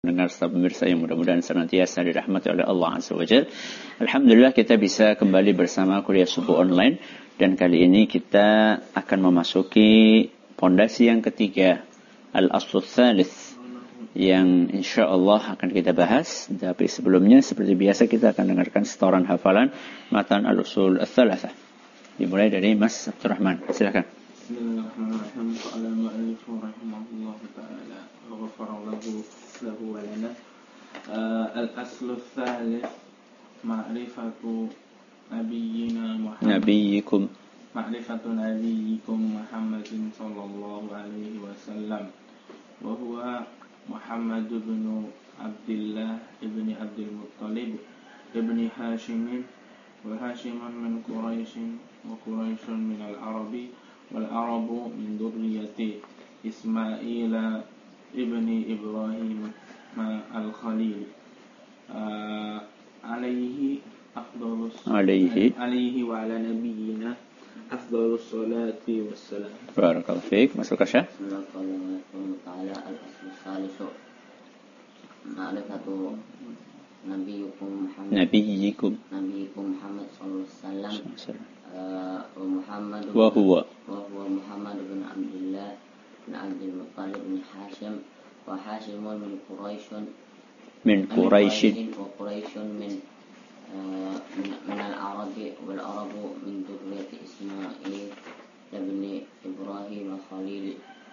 Dengar serta pemirsa yang mudah-mudahan senantiasa dirahmati oleh Allah Azza wa Jalla. Alhamdulillah kita bisa kembali bersama kuliah subuh online, dan kali ini kita akan memasuki pondasi yang ketiga, Al-Aslu Tsalits, yang insyaallah akan kita bahas. Tapi sebelumnya seperti biasa kita akan dengarkan setoran hafalan matan Al-Usul Ats-Tsalatsah. Dimulai dari Mas Abdurrahman. Silakan. Bismillahirrahmanirrahim. Qala al-mu'allif rahimahullahu ta'ala wa ghafara lahu wa lana. Al-aslu tsalits ma'rifatu nabiyyina Muhammadin Muhammadin sallallahu alaihi wasallam wa huwa Muhammad ibn Abdullah ibn Abdul Muttalib ibn Hashim wa Hashim min Quraisy wa Quraisy min al-Arabi والعرب من ذرية إسماعيل ابن إبراهيم الخليل عليه وعلى نبينا أفضل الصلاة والسلام. بارك الله فيك. مسألة شيخ. بسم الله تعالى. الأصل الثالث معرفة نبيكم محمد محمد صلى الله عليه وسلم وهو محمد بن عبد الله بن عبد المطلب بن هاشم وهاشم من قريش وقريش من العرب والعرب من ذرية إسماعيل بن إبراهيم الخليل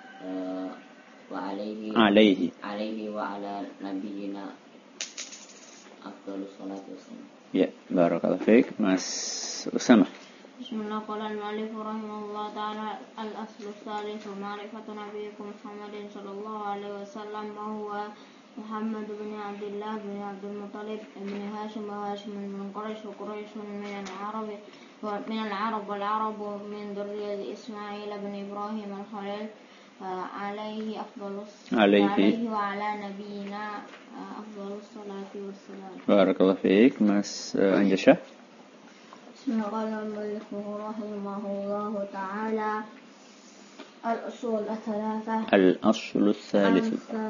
عليه وعلى نبينا أفضل الصلاة والسلام. Ya, barakallahu fiik. Mas Usama. Bismillah. Qala al-mu'allif rahimahullah ta'ala al-aslu tsalits ma'rifatu nabiyyikum Muhammadin sallallahu alaihi wasallam wa huwa Muhammad bin Abdullah bin Abdul Muttalib bin Hashim wa Hashim min Quraish wa Quraish min al-Arab wal Arab min dhurriyyati Ismail bin Ibrahim al-Khalil عليه وعلى نبينا أفضل الصلاة والسلام. بارك الله فيك. Mas Anjasha. بسم الله الرحمن الرحيم رحمه الله تعالى الأصول الثلاثة. الأصل الثالث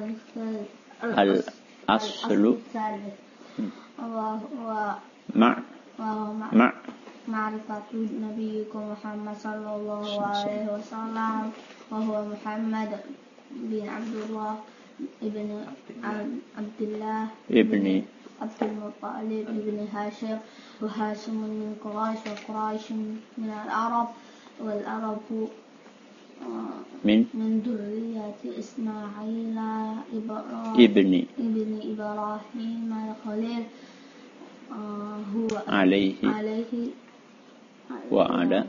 مع معرفة نبيكم محمد صلى الله عليه وسلم وهو محمد بن عبد الله ابن عبد الله ابن عبد المطلب ابن هاشم وهاشم من قريش وقريش من العرب والعرب من ذرية إسماعيل ابن إبراهيم الخليل هو عليه وعلى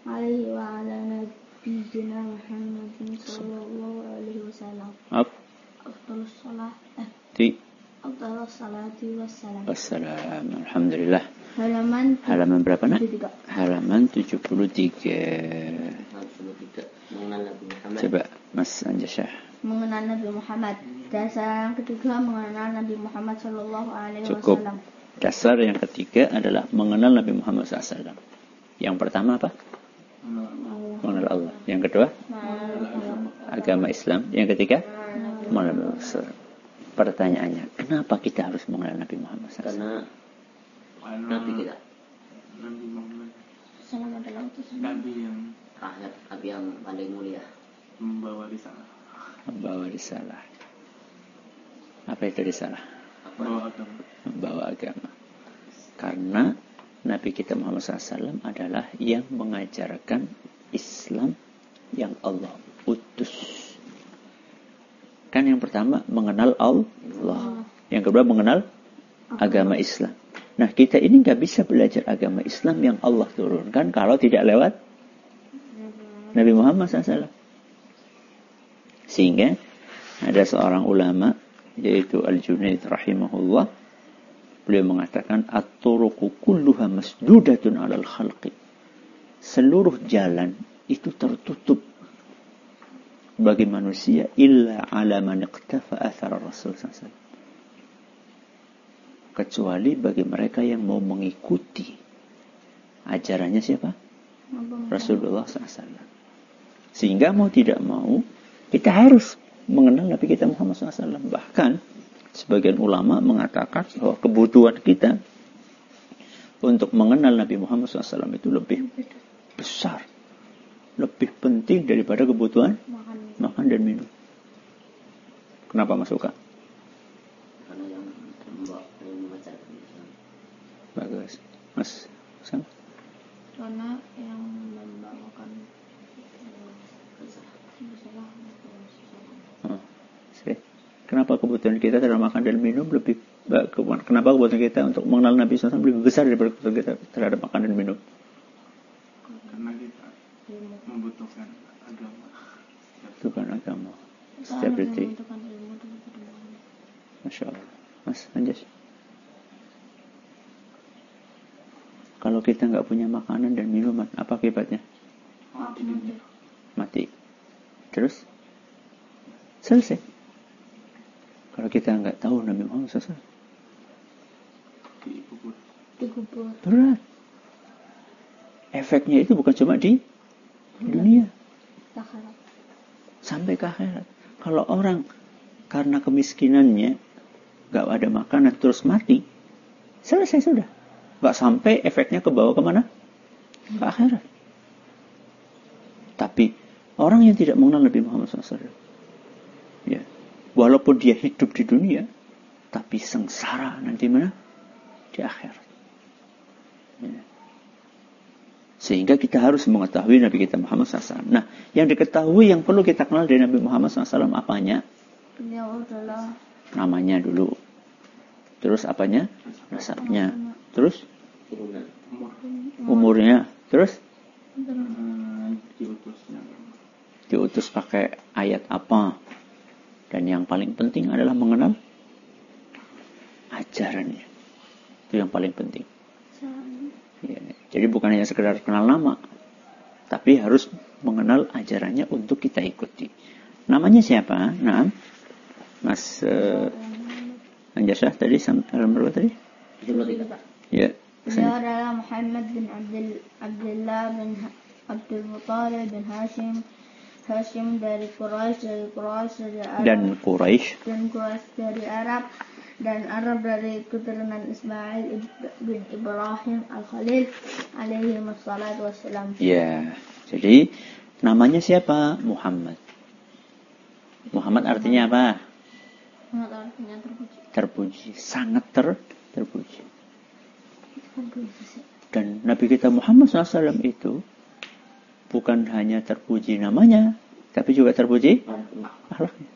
نبينا محمد صلى الله عليه وسلم أفضل الصلاة والسلام. Alhamdulillah. Halaman berapa nak? Halaman 73. Mengenal Nabi Muhammad. Coba Mas Anjasha. Mengenal Nabi Muhammad. Dasar yang ketiga mengenal Nabi Muhammad sallallahu alaihi wasallam. Cukup. Dasar yang ketiga adalah mengenal Nabi Muhammad SAW. Yang pertama apa? Mengenal Allah. Yang kedua? Agama Islam. Yang ketiga? Mengenal Allah. Pertanyaannya, kenapa kita harus mengenal Nabi Muhammad SAW? Karena Nabi kita. Nabi Muhammad Salam adalah utusan Nabi yang Rakyat Nabi yang paling mulia. membawa risalah. Apa itu risalah? Membawa agama. Karena Nabi kita Muhammad SAW adalah yang mengajarkan Islam yang Allah utus. Kan yang pertama mengenal Allah, yang kedua mengenal agama Islam. Nah, kita ini nggak bisa belajar agama Islam yang Allah turunkan kalau tidak lewat Nabi Muhammad SAW. Sehingga ada seorang ulama, yaitu Al-Junaid rahimahullah, beliau mengatakan at-turuqu kulluha masdudatun 'alal khalqi. Seluruh jalan itu tertutup bagi manusia illa 'ala man iqtafa athar Rasul sallallahu alaihi wasallam. Kecuali bagi mereka yang mau mengikuti ajarannya siapa? Rasulullah SAW. Sehingga mau tidak mau kita harus mengenal Nabi kita Muhammad SAW. Bahkan Sebagian ulama mengatakan bahwa kebutuhan kita untuk mengenal Nabi Muhammad SAW itu lebih besar, lebih penting daripada kebutuhan makan dan minum. Kenapa Mas Uka? Karena yang membacakan Islam. Bagus. Mas Sam? Karena yang membawakan Kenapa kebutuhan kita terhadap makan dan minum lebih, kenapa kebutuhan kita untuk mengenal Nabi SAW lebih besar daripada kebutuhan kita terhadap makan dan minum? Karena kita membutuhkan agama. Bukan agama. Stability. Masya Allah. Mas Anjas. Kalau kita nggak punya makanan dan minuman, apa akibatnya? Mati. Terus? Selesai. Kalau kita nggak tahu Nabi Muhammad SAW, dikubur. berat. Efeknya itu bukan cuma di dunia, sampai ke akhirat. Kalau orang karena kemiskinannya nggak ada makanan terus mati, selesai sudah. Nggak sampai efeknya ke bawah kemana? Ke akhirat. Tapi orang yang tidak mengenal Nabi Muhammad SAW, ya, walaupun dia hidup di dunia, tapi sengsara nanti mana? Di akhirat. Ya. Sehingga kita harus mengetahui Nabi kita Muhammad SAW. Nah, yang diketahui yang perlu kita kenal dari Nabi Muhammad SAW apanya? Beliau adalah Namanya dulu. Terus apanya? Nasabnya. Terus? Umurnya. Terus? Diutus pakai ayat apa? Dan yang paling penting adalah mengenal ajarannya. Itu yang paling penting. Ya, jadi bukan hanya sekedar kenal nama, tapi harus mengenal ajarannya untuk kita ikuti. Namanya siapa? Nah, Mas Anjasah tadi dalam berapa tadi? Ya. Beliau adalah Muhammad bin Abdullah bin Abdul Muttalib bin Hashim dari Quraisy dari Arab, dan Quraisy dari Arab, dan Arab dari keturunan Ismail bin Ibrahim Al-Khalil alaihi wassalatu wassalam. Ya, jadi namanya siapa? Muhammad. Muhammad artinya apa? Muhammad artinya terpuji. Terpuji, sangat terpuji. Dan Nabi kita Muhammad SAW itu bukan hanya terpuji namanya, tapi juga terpuji akhlaknya.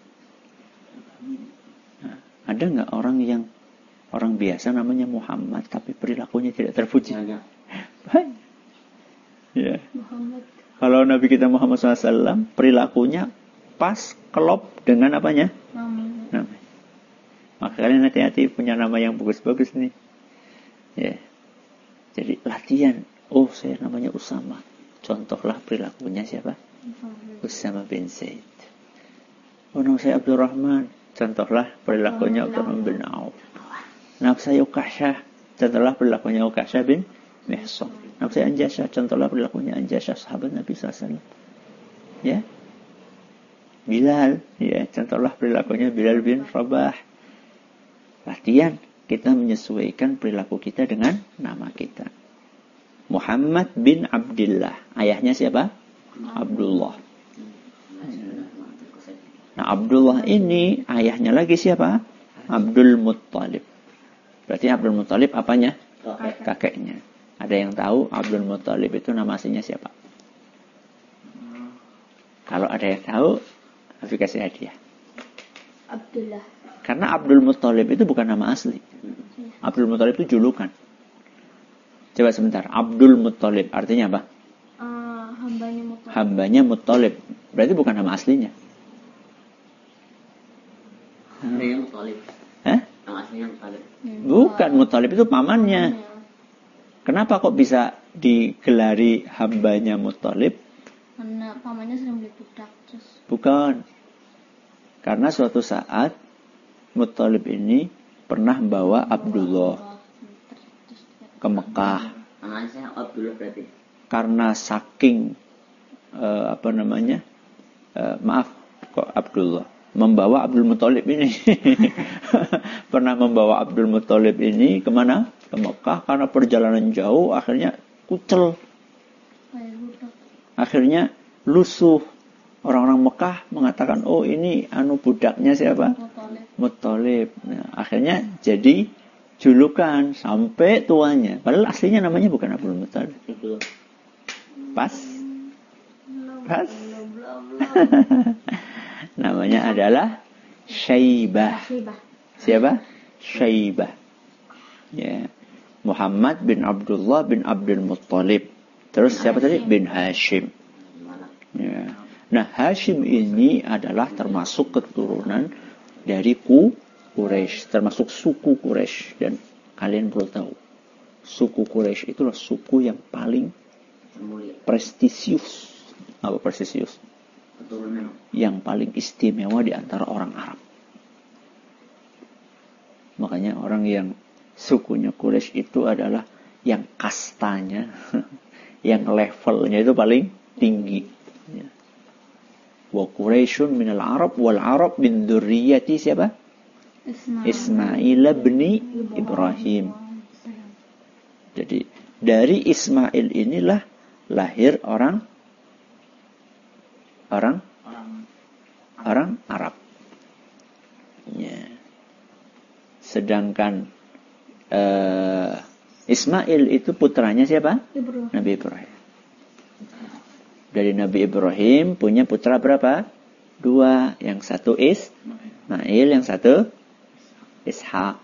Nah, ada nggak orang biasa namanya Muhammad, tapi perilakunya tidak terpuji? Baik. Ya. Muhammad. Kalau Nabi kita Muhammad SAW perilakunya pas klop dengan apanya? Namanya. Maka kalian hati-hati punya nama yang bagus-bagus nih. Ya. Jadi latihan. Oh, saya namanya Usama. Contohlah perilakunya siapa? Usama bin Zaid. Oh, nama saya Abdurrahman. Contohlah perilakunya Abdurrahman bin Auf. Nama saya Uqasyah. Contohlah perilakunya Uqasyah bin Mihsan. Nama saya Anjasah. Contohlah perilakunya Anjasah, sahabat Nabi SAW. Ya. Bilal. Ya. Contohlah perilakunya Bilal bin Rabah. Latihan. Kita menyesuaikan perilaku kita dengan nama kita. Muhammad bin Abdullah. Ayahnya siapa? Abdullah. Nah, Abdullah ini ayahnya lagi siapa? Abdul Muttalib. Berarti Abdul Muttalib apanya? Kakeknya. Ada yang tahu Abdul Muttalib itu nama aslinya siapa? Kalau ada yang tahu, Hafiz kasih hadiah. Abdullah. Karena Abdul Muttalib itu bukan nama asli. Abdul Muttalib itu julukan. Coba sebentar. Abdul Muttalib artinya apa? Hambanya Muttalib. Hambanya Muttalib. Berarti bukan nama aslinya. Hambanya Muttalib. Nama aslinya Muttalib. Bukan, Muttalib itu pamannya. Kenapa kok bisa digelari hambanya Muttalib? Karena pamannya sering beli budak. Bukan. Karena suatu saat Muttalib ini pernah bawa Abdullah ke Mekah. Namanya saya Abdullah berarti. Karena saking maaf kok Abdullah. membawa Abdul Muthalib ini. Pernah membawa Abdul Muthalib ini kemana? Ke Mekah, karena perjalanan jauh akhirnya kucel. Akhirnya lusuh. Orang-orang Mekah mengatakan, oh ini budaknya siapa? Muthalib. Nah, akhirnya jadi julukan sampai tuanya. Padahal aslinya namanya bukan Abdul Muthalib. Pas? Namanya adalah Syaibah. Siapa? Syaibah. Ya. Muhammad bin Abdullah bin Abdul Muthalib. Terus siapa tadi? Bin Hashim. Ya. Nah, Hashim ini adalah termasuk keturunan dari Quraisy, termasuk suku Quraisy. Dan kalian perlu tahu, suku Quraisy itulah suku yang paling prestisius. Apa prestisius? Yang paling istimewa di antara orang Arab. Makanya orang yang sukunya Quraisy itu adalah yang kastanya, yang levelnya itu paling tinggi. Wa Quraisyun minal Arab wal Arab min dzurriyyati siapa? Ismail bin Ibrahim. Jadi dari Ismail inilah lahir orang Arab. Ya. Sedangkan Ismail itu putranya siapa? Nabi Ibrahim. Dari Nabi Ibrahim punya putra berapa? 2. Yang satu Ismail, yang satu Ishak.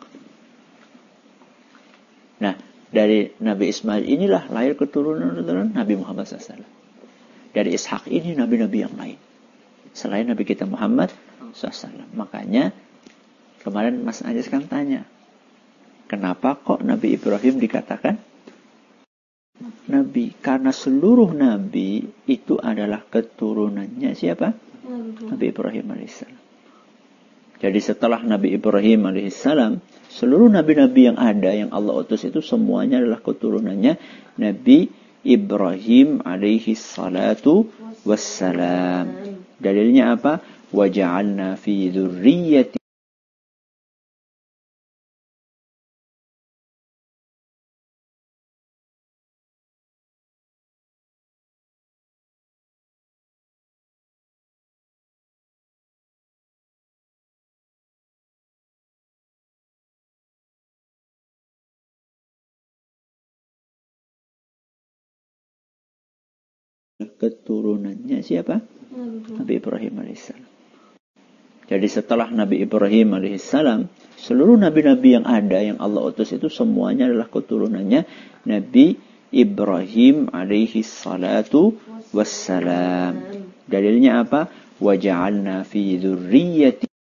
Nah, dari Nabi Ismail inilah lahir keturunan Nabi Muhammad SAW. Dari Ishak ini nabi-nabi yang lain selain Nabi kita Muhammad SAW. Makanya kemarin Mas Ajis kan tanya, kenapa kok Nabi Ibrahim dikatakan Nabi? Karena seluruh Nabi itu adalah keturunannya siapa? Nabi Ibrahim AS. Jadi setelah Nabi Ibrahim AS, seluruh Nabi-Nabi yang ada, yang Allah utus itu semuanya adalah keturunannya Nabi Ibrahim alaihi salatu wassalam. Dalilnya apa? وَجَعَلْنَا فِي ذُرِّيَّةِ keturunannya siapa? Nabi Ibrahim AS. Jadi setelah Nabi Ibrahim AS, seluruh nabi-nabi yang ada, yang Allah utus itu semuanya adalah keturunannya Nabi Ibrahim alaihi salatu wassalam. Dalilnya apa? وَجَعَلْنَا فِي ذُرِّيَّةِ